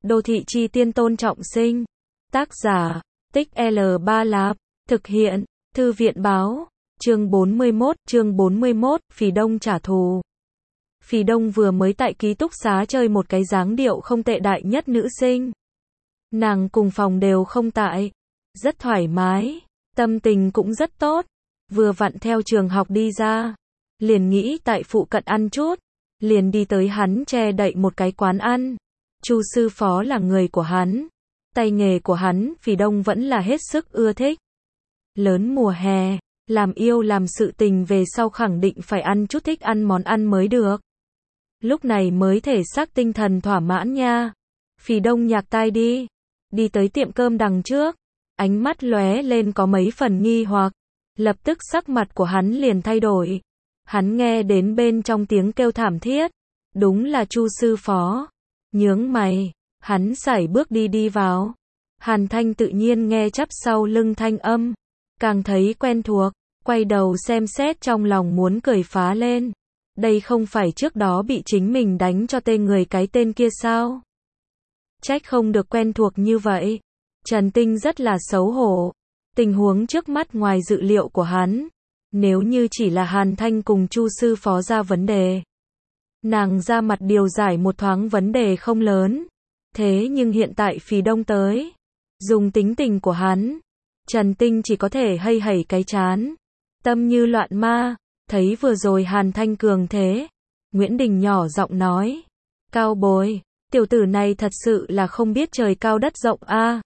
Đô thị chi tiên Tôn Trọng Sinh. Tác giả, Tích L3 Lạp. Thực hiện, Thư viện báo. Chương 41, Phì Đông trả thù. Phì Đông vừa mới tại ký túc xá chơi một cái dáng điệu không tệ đại nhất nữ sinh. Nàng cùng phòng đều không tại. Rất thoải mái, tâm tình cũng rất tốt. Vừa vặn theo trường học đi ra. Liền nghĩ tại phụ cận ăn chút. Liền đi tới hắn che đậy một cái quán ăn. Chu sư phó là người của hắn. Tay nghề của hắn, Phì Đông vẫn là hết sức ưa thích. Lớn mùa hè, làm yêu làm sự tình về sau khẳng định phải ăn chút thích ăn món ăn mới được. Lúc này mới thể xác tinh thần thỏa mãn nha. Phì Đông nhạc tai đi. Đi tới tiệm cơm đằng trước. Ánh mắt lóe lên có mấy phần nghi hoặc. Lập tức sắc mặt của hắn liền thay đổi. Hắn nghe đến bên trong tiếng kêu thảm thiết. Đúng là Chu sư phó. Nhướng mày, hắn sải bước đi vào. Hàn Thanh tự nhiên nghe chắp sau lưng thanh âm. Càng thấy quen thuộc, quay đầu xem xét trong lòng muốn cười phá lên. Đây không phải trước đó bị chính mình đánh cho tên người cái tên kia sao? Trách không được quen thuộc như vậy. Trần Tinh rất là xấu hổ. Tình huống trước mắt ngoài dự liệu của hắn. Nếu như chỉ là Hàn Thanh cùng Chu sư phó ra vấn đề. Nàng ra mặt điều giải một thoáng vấn đề không lớn. Thế nhưng hiện tại Phì Đông tới. Dùng tính tình của hắn. Trần Tinh chỉ có thể hây hẩy cái chán. Tâm như loạn ma. Thấy vừa rồi Hàn Thanh cường thế. Nguyễn Đình nhỏ giọng nói. Cao bối. Tiểu tử này thật sự là không biết trời cao đất rộng a.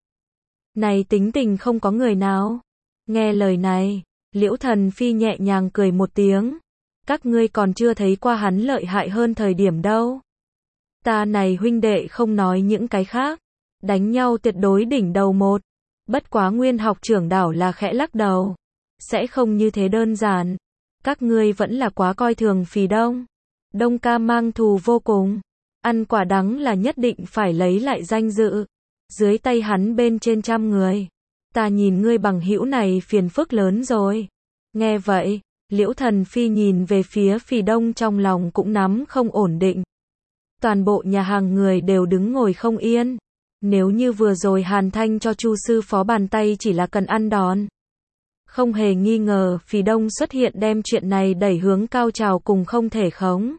Này tính tình không có người nào. Nghe lời này. Liễu Thần Phi nhẹ nhàng cười một tiếng. Các ngươi còn chưa thấy qua hắn lợi hại hơn thời điểm đâu. Ta này huynh đệ không nói những cái khác. Đánh nhau tuyệt đối đỉnh đầu một. Bất quá Nguyên học trưởng đảo là khẽ lắc đầu. Sẽ không như thế đơn giản. Các ngươi vẫn là quá coi thường Phì Đông. Đông ca mang thù vô cùng. Ăn quả đắng là nhất định phải lấy lại danh dự. Dưới tay hắn bên trên 100 người. Ta nhìn ngươi bằng hữu này phiền phức lớn rồi. Nghe vậy. Liễu Thần Phi nhìn về phía Phì Đông trong lòng cũng nắm không ổn định. Toàn bộ nhà hàng người đều đứng ngồi không yên. Nếu như vừa rồi Hàn Thanh cho Chu sư phó bàn tay chỉ là cần ăn đòn. Không hề nghi ngờ Phì Đông xuất hiện đem chuyện này đẩy hướng cao trào cùng không thể khống.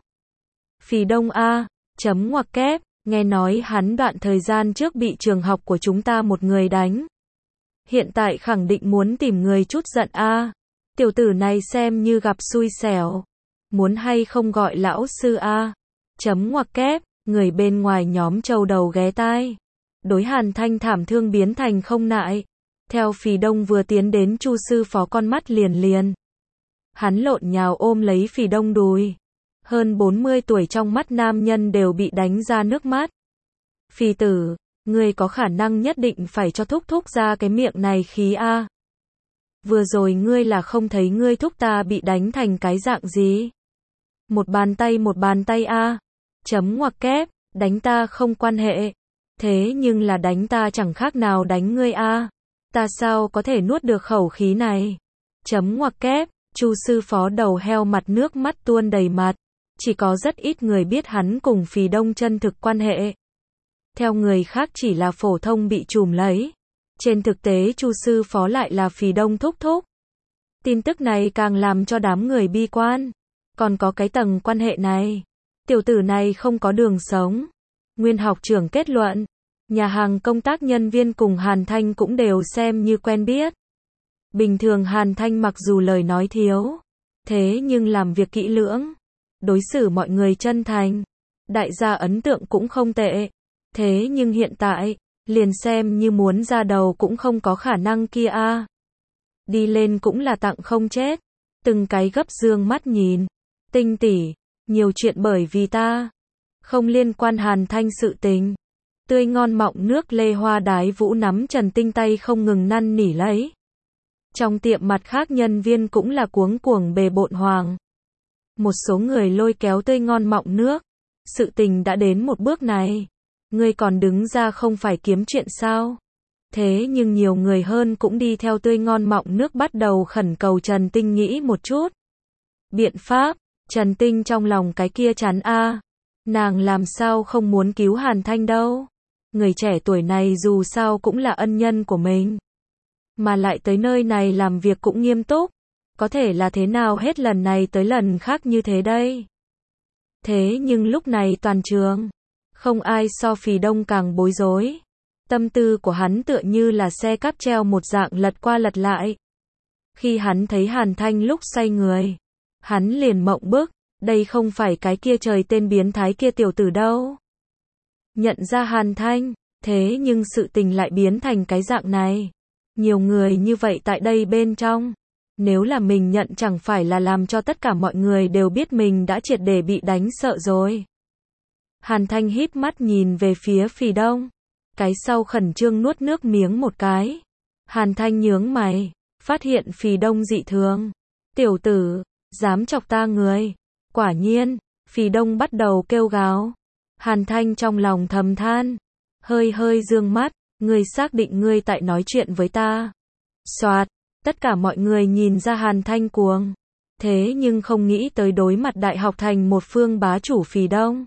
Phì Đông a, chấm ngoặc kép, nghe nói hắn đoạn thời gian trước bị trường học của chúng ta một người đánh. Hiện tại khẳng định muốn tìm người chút giận a. Tiểu tử này xem như gặp xui xẻo. Muốn hay không gọi lão sư a? Chấm ngoặc kép, người bên ngoài nhóm trâu đầu ghé tai. Đối Hàn Thanh thảm thương biến thành không nại. Theo Phì Đông vừa tiến đến Chu sư phó con mắt liền. Hắn lộn nhào ôm lấy Phì Đông đùi. Hơn 40 tuổi trong mắt nam nhân đều bị đánh ra nước mắt. Phì tử, ngươi có khả năng nhất định phải cho thúc ra cái miệng này khí a. Vừa rồi ngươi là không thấy ngươi thúc ta bị đánh thành cái dạng gì? Một bàn tay a. Chấm ngoặc kép, đánh ta không quan hệ. Thế nhưng là đánh ta chẳng khác nào đánh ngươi a. Ta sao có thể nuốt được khẩu khí này? Chấm ngoặc kép, Chu sư phó đầu heo mặt nước mắt tuôn đầy mặt. Chỉ có rất ít người biết hắn cùng Phì Đông chân thực quan hệ. Theo người khác chỉ là phổ thông bị trùm lấy. Trên thực tế Chu sư phó lại là Phì Đông thúc. Tin tức này càng làm cho đám người bi quan. Còn có cái tầng quan hệ này. Tiểu tử này không có đường sống. Nguyên học trưởng kết luận. Nhà hàng công tác nhân viên cùng Hàn Thanh cũng đều xem như quen biết. Bình thường Hàn Thanh mặc dù lời nói thiếu. Thế nhưng làm việc kỹ lưỡng. Đối xử mọi người chân thành. Đại gia ấn tượng cũng không tệ. Thế nhưng hiện tại. Liền xem như muốn ra đầu cũng không có khả năng kia a. Đi lên cũng là tặng không chết. Từng cái gấp dương mắt nhìn. Tinh tỷ, nhiều chuyện bởi vì ta. Không liên quan Hàn Thanh sự tình. Tươi ngon mọng nước lê hoa đái vũ nắm Trần Tinh tay không ngừng năn nỉ lấy. Trong tiệm mặt khác nhân viên cũng là cuống cuồng bề bộn hoàng. Một số người lôi kéo tươi ngon mọng nước. Sự tình đã đến một bước này. Ngươi còn đứng ra không phải kiếm chuyện sao? Thế nhưng nhiều người hơn cũng đi theo tươi ngon mọng nước bắt đầu khẩn cầu Trần Tinh nghĩ một chút. Biện pháp, Trần Tinh trong lòng cái kia chán a. Nàng làm sao không muốn cứu Hàn Thanh đâu. người trẻ tuổi này dù sao cũng là ân nhân của mình. Mà lại tới nơi này làm việc cũng nghiêm túc. Có thể là thế nào hết lần này tới lần khác như thế đây? Thế nhưng lúc này toàn trường, không ai so Phì Đông càng bối rối. Tâm tư của hắn tựa như là xe cáp treo một dạng lật qua lật lại. Khi hắn thấy Hàn Thanh lúc xoay người, hắn liền mộng bức, đây không phải cái kia trời tên biến thái kia tiểu tử đâu. Nhận ra Hàn Thanh, thế nhưng sự tình lại biến thành cái dạng này. Nhiều người như vậy tại đây bên trong. Nếu là mình nhận chẳng phải là làm cho tất cả mọi người đều biết mình đã triệt để bị đánh sợ rồi. Hàn Thanh híp mắt nhìn về phía Phì Đông. Cái sau khẩn trương nuốt nước miếng một cái. Hàn Thanh nhướng mày, phát hiện Phì Đông dị thường. Tiểu tử, dám chọc ta người. Quả nhiên, Phì Đông bắt đầu kêu gào. Hàn Thanh trong lòng thầm than, hơi hơi dương mắt, ngươi xác định ngươi tại nói chuyện với ta. Soạt, tất cả mọi người nhìn ra Hàn Thanh cuồng. Thế nhưng không nghĩ tới đối mặt đại học thành một phương bá chủ Phì Đông.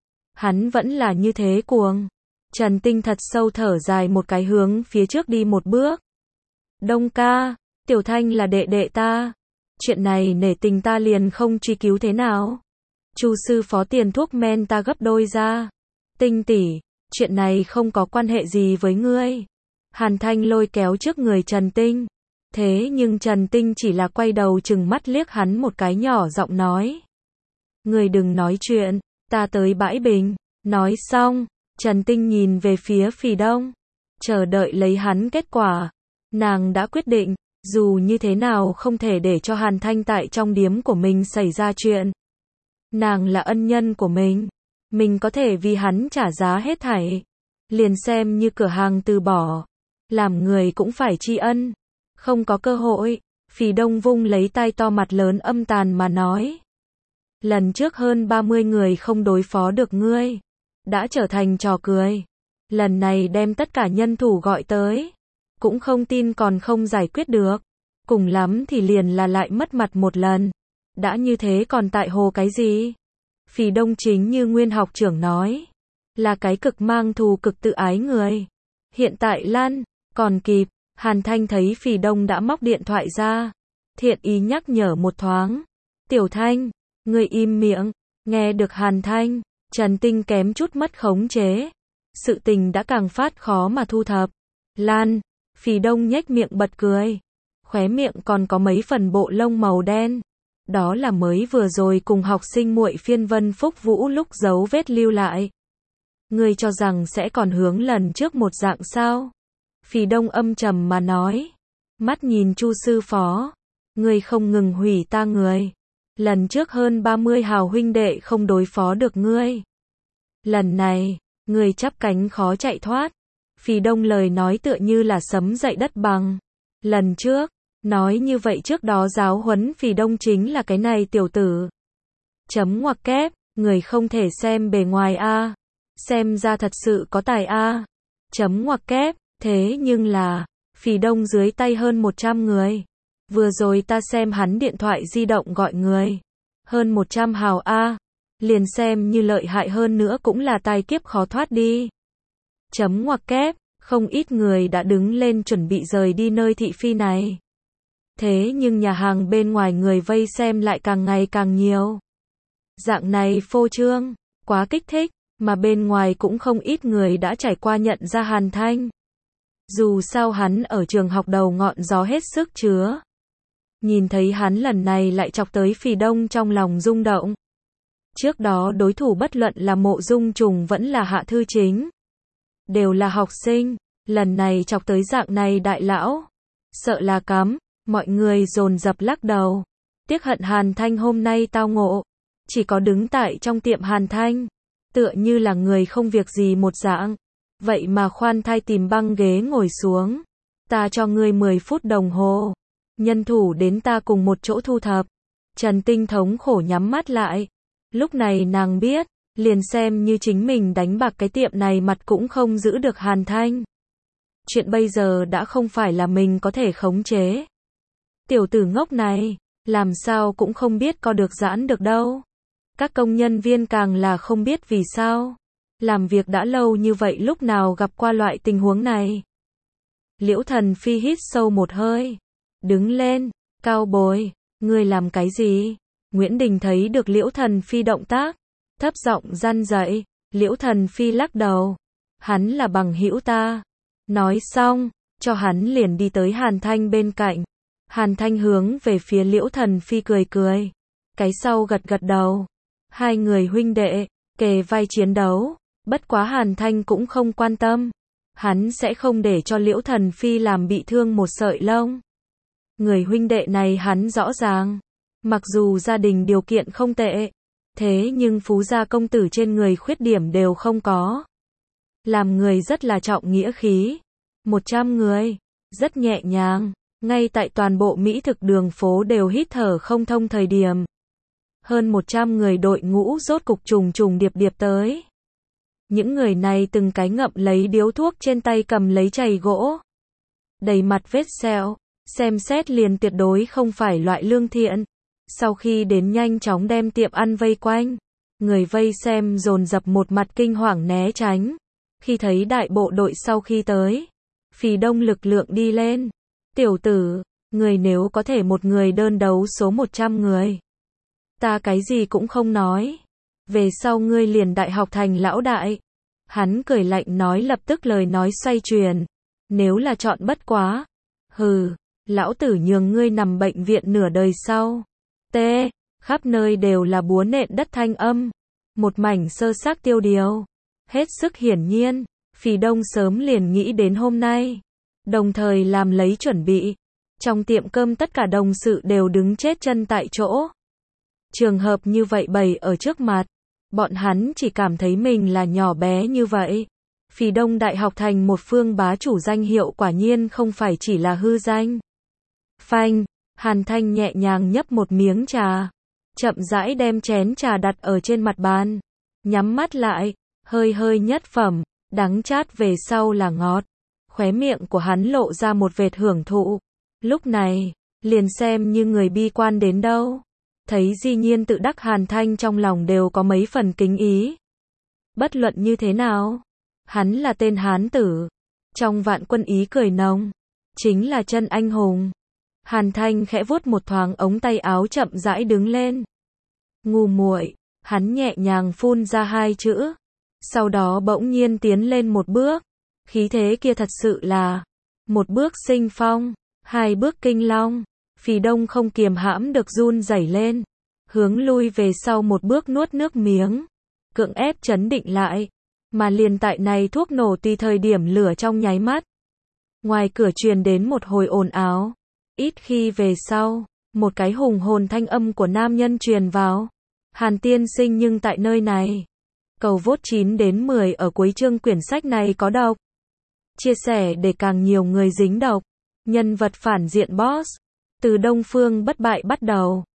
Hắn vẫn là như thế cuồng. Trần Tinh thật sâu thở dài một cái hướng phía trước đi một bước. Đông ca, Tiểu Thanh là đệ đệ ta. Chuyện này nể tình ta liền không truy cứu thế nào. Chu sư phó tiền thuốc men ta gấp đôi ra. Tinh tỷ, chuyện này không có quan hệ gì với ngươi. Hàn Thanh lôi kéo trước người Trần Tinh. Thế nhưng Trần Tinh chỉ là quay đầu chừng mắt liếc hắn một cái nhỏ giọng nói. Ngươi đừng nói chuyện, ta tới bãi bình. Nói xong, Trần Tinh nhìn về phía Phì Đông. Chờ đợi lấy hắn kết quả. Nàng đã quyết định, dù như thế nào không thể để cho Hàn Thanh tại trong điếm của mình xảy ra chuyện. Nàng là ân nhân của mình có thể vì hắn trả giá hết thảy. Liền xem như cửa hàng từ bỏ. Làm người cũng phải tri ân. Không có cơ hội, Phì Đông vung lấy tay to mặt lớn âm tàn mà nói. Lần trước hơn 30 người không đối phó được ngươi. Đã trở thành trò cười. Lần này đem tất cả nhân thủ gọi tới. Cũng không tin còn không giải quyết được. Cùng lắm thì liền là lại mất mặt một lần. Đã như thế còn tại hồ cái gì? Phì Đông chính như nguyên học trưởng nói. Là cái cực mang thù cực tự ái người. Hiện tại lăn, còn kịp. Hàn Thanh thấy Phì Đông đã móc điện thoại ra. Thiện ý nhắc nhở một thoáng. Tiểu Thanh, ngươi im miệng. Nghe được Hàn Thanh, Trần Tinh kém chút mất khống chế. Sự tình đã càng phát khó mà thu thập. Lan, Phì Đông nhếch miệng bật cười. Khóe miệng còn có mấy phần bộ lông màu đen. Đó là mới vừa rồi cùng học sinh muội phiên Vân Phúc Vũ lúc dấu vết lưu lại. Ngươi cho rằng sẽ còn hướng lần trước một dạng sao? Phì Đông âm trầm mà nói. Mắt nhìn Chu sư phó. Ngươi không ngừng hủy ta người. Lần trước hơn 30 hào huynh đệ không đối phó được ngươi. Lần này, ngươi chắp cánh khó chạy thoát. Phì Đông lời nói tựa như là sấm dậy đất bằng. Lần trước, nói như vậy trước đó giáo huấn Phì Đông chính là cái này tiểu tử. Chấm ngoặc kép, người không thể xem bề ngoài a. Xem ra thật sự có tài a. Chấm ngoặc kép, thế nhưng là, Phì Đông dưới tay hơn 100 người. Vừa rồi ta xem hắn điện thoại di động gọi người. Hơn 100 hào a. Liền xem như lợi hại hơn nữa cũng là tai kiếp khó thoát đi. Chấm ngoặc kép, không ít người đã đứng lên chuẩn bị rời đi nơi thị phi này. Thế nhưng nhà hàng bên ngoài người vây xem lại càng ngày càng nhiều. Dạng này phô trương, quá kích thích, mà bên ngoài cũng không ít người đã trải qua nhận ra Hàn Thanh. Dù sao hắn ở trường học đầu ngọn gió hết sức chứa. Nhìn thấy hắn lần này lại chọc tới Phì Đông trong lòng rung động. Trước đó đối thủ bất luận là Mộ Dung Trùng vẫn là Hạ Thư Chính. Đều là học sinh, lần này chọc tới dạng này đại lão. Sợ là cắm, mọi người dồn dập lắc đầu. Tiếc hận Hàn Thanh hôm nay tao ngộ. Chỉ có đứng tại trong tiệm Hàn Thanh. Tựa như là người không việc gì một dạng. Vậy mà khoan thai tìm băng ghế ngồi xuống. Ta cho ngươi 10 phút đồng hồ. Nhân thủ đến ta cùng một chỗ thu thập. Trần Tinh thống khổ nhắm mắt lại. Lúc này nàng biết, liền xem như chính mình đánh bạc cái tiệm này mặt cũng không giữ được Hàn Thanh. Chuyện bây giờ đã không phải là mình có thể khống chế. Tiểu tử ngốc này, làm sao cũng không biết co được giãn được đâu. Các công nhân viên càng là không biết vì sao. Làm việc đã lâu như vậy lúc nào gặp qua loại tình huống này. Liễu Thần Phi hít sâu một hơi. Đứng lên, Cao Bồi, ngươi làm cái gì? Nguyễn Đình thấy được Liễu Thần Phi động tác, thấp giọng răn dậy. Liễu Thần Phi lắc đầu. Hắn là bằng hữu ta. Nói xong, cho hắn liền đi tới Hàn Thanh bên cạnh. Hàn Thanh hướng về phía Liễu Thần Phi cười cười. Cái sau gật gật đầu. Hai người huynh đệ, kề vai chiến đấu. Bất quá Hàn Thanh cũng không quan tâm. Hắn sẽ không để cho Liễu Thần Phi làm bị thương một sợi lông. Người huynh đệ này hắn rõ ràng. Mặc dù gia đình điều kiện không tệ, thế nhưng phú gia công tử trên người khuyết điểm đều không có. Làm người rất là trọng nghĩa khí. 100 người, rất nhẹ nhàng. Ngay tại toàn bộ Mỹ thực đường phố đều hít thở không thông thời điểm. Hơn 100 người đội ngũ rốt cục trùng trùng điệp điệp tới. Những người này từng cái ngậm lấy điếu thuốc trên tay cầm lấy chày gỗ. Đầy mặt vết sẹo, xem xét liền tuyệt đối không phải loại lương thiện. Sau khi đến nhanh chóng đem tiệm ăn vây quanh. Người vây xem dồn dập một mặt kinh hoàng né tránh. Khi thấy đại bộ đội sau khi tới, Phì Đông lực lượng đi lên. Tiểu tử, người nếu có thể một người đơn đấu số 100 người. Ta cái gì cũng không nói. Về sau ngươi liền đại học thành lão đại. Hắn cười lạnh nói lập tức lời nói xoay chuyển. Nếu là chọn bất quá. Hừ, lão tử nhường ngươi nằm bệnh viện nửa đời sau. T. Khắp nơi đều là búa nện đất thanh âm. Một mảnh sơ xác tiêu điều. Hết sức hiển nhiên, Phì Đông sớm liền nghĩ đến hôm nay. Đồng thời làm lấy chuẩn bị. Trong tiệm cơm tất cả đồng sự đều đứng chết chân tại chỗ. Trường hợp như vậy bày ở trước mặt. Bọn hắn chỉ cảm thấy mình là nhỏ bé như vậy. Phì Đông đại học thành một phương bá chủ danh hiệu quả nhiên không phải chỉ là hư danh. Phanh, Hàn Thanh nhẹ nhàng nhấp một miếng trà. Chậm rãi đem chén trà đặt ở trên mặt bàn. Nhắm mắt lại, hơi hơi nhất phẩm, đắng chát về sau là ngọt. Khóe miệng của hắn lộ ra một vệt hưởng thụ. Lúc này, liền xem như người bi quan đến đâu. Thấy Di Nhiên tự đắc Hàn Thanh trong lòng đều có mấy phần kính ý. Bất luận như thế nào, hắn là tên hán tử. Trong vạn quân ý cười nồng, chính là chân anh hùng. Hàn Thanh khẽ vuốt một thoáng ống tay áo chậm rãi đứng lên. Ngu muội, hắn nhẹ nhàng phun ra hai chữ. Sau đó bỗng nhiên tiến lên một bước. Khí thế kia thật sự là một bước sinh phong, hai bước kinh long. Phì Đông không kiềm hãm được run rẩy lên, hướng lui về sau một bước nuốt nước miếng, cưỡng ép trấn định lại, mà liền tại này thuốc nổ tùy thời điểm lửa trong nháy mắt. Ngoài cửa truyền đến một hồi ồn ào, ít khi về sau, một cái hùng hồn thanh âm của nam nhân truyền vào. Hàn tiên sinh nhưng tại nơi này. Cầu vote 9 đến 10 ở cuối chương quyển sách này có đọc. Chia sẻ để càng nhiều người dính đọc. Nhân vật phản diện boss. Từ Đông Phương bất bại bắt đầu.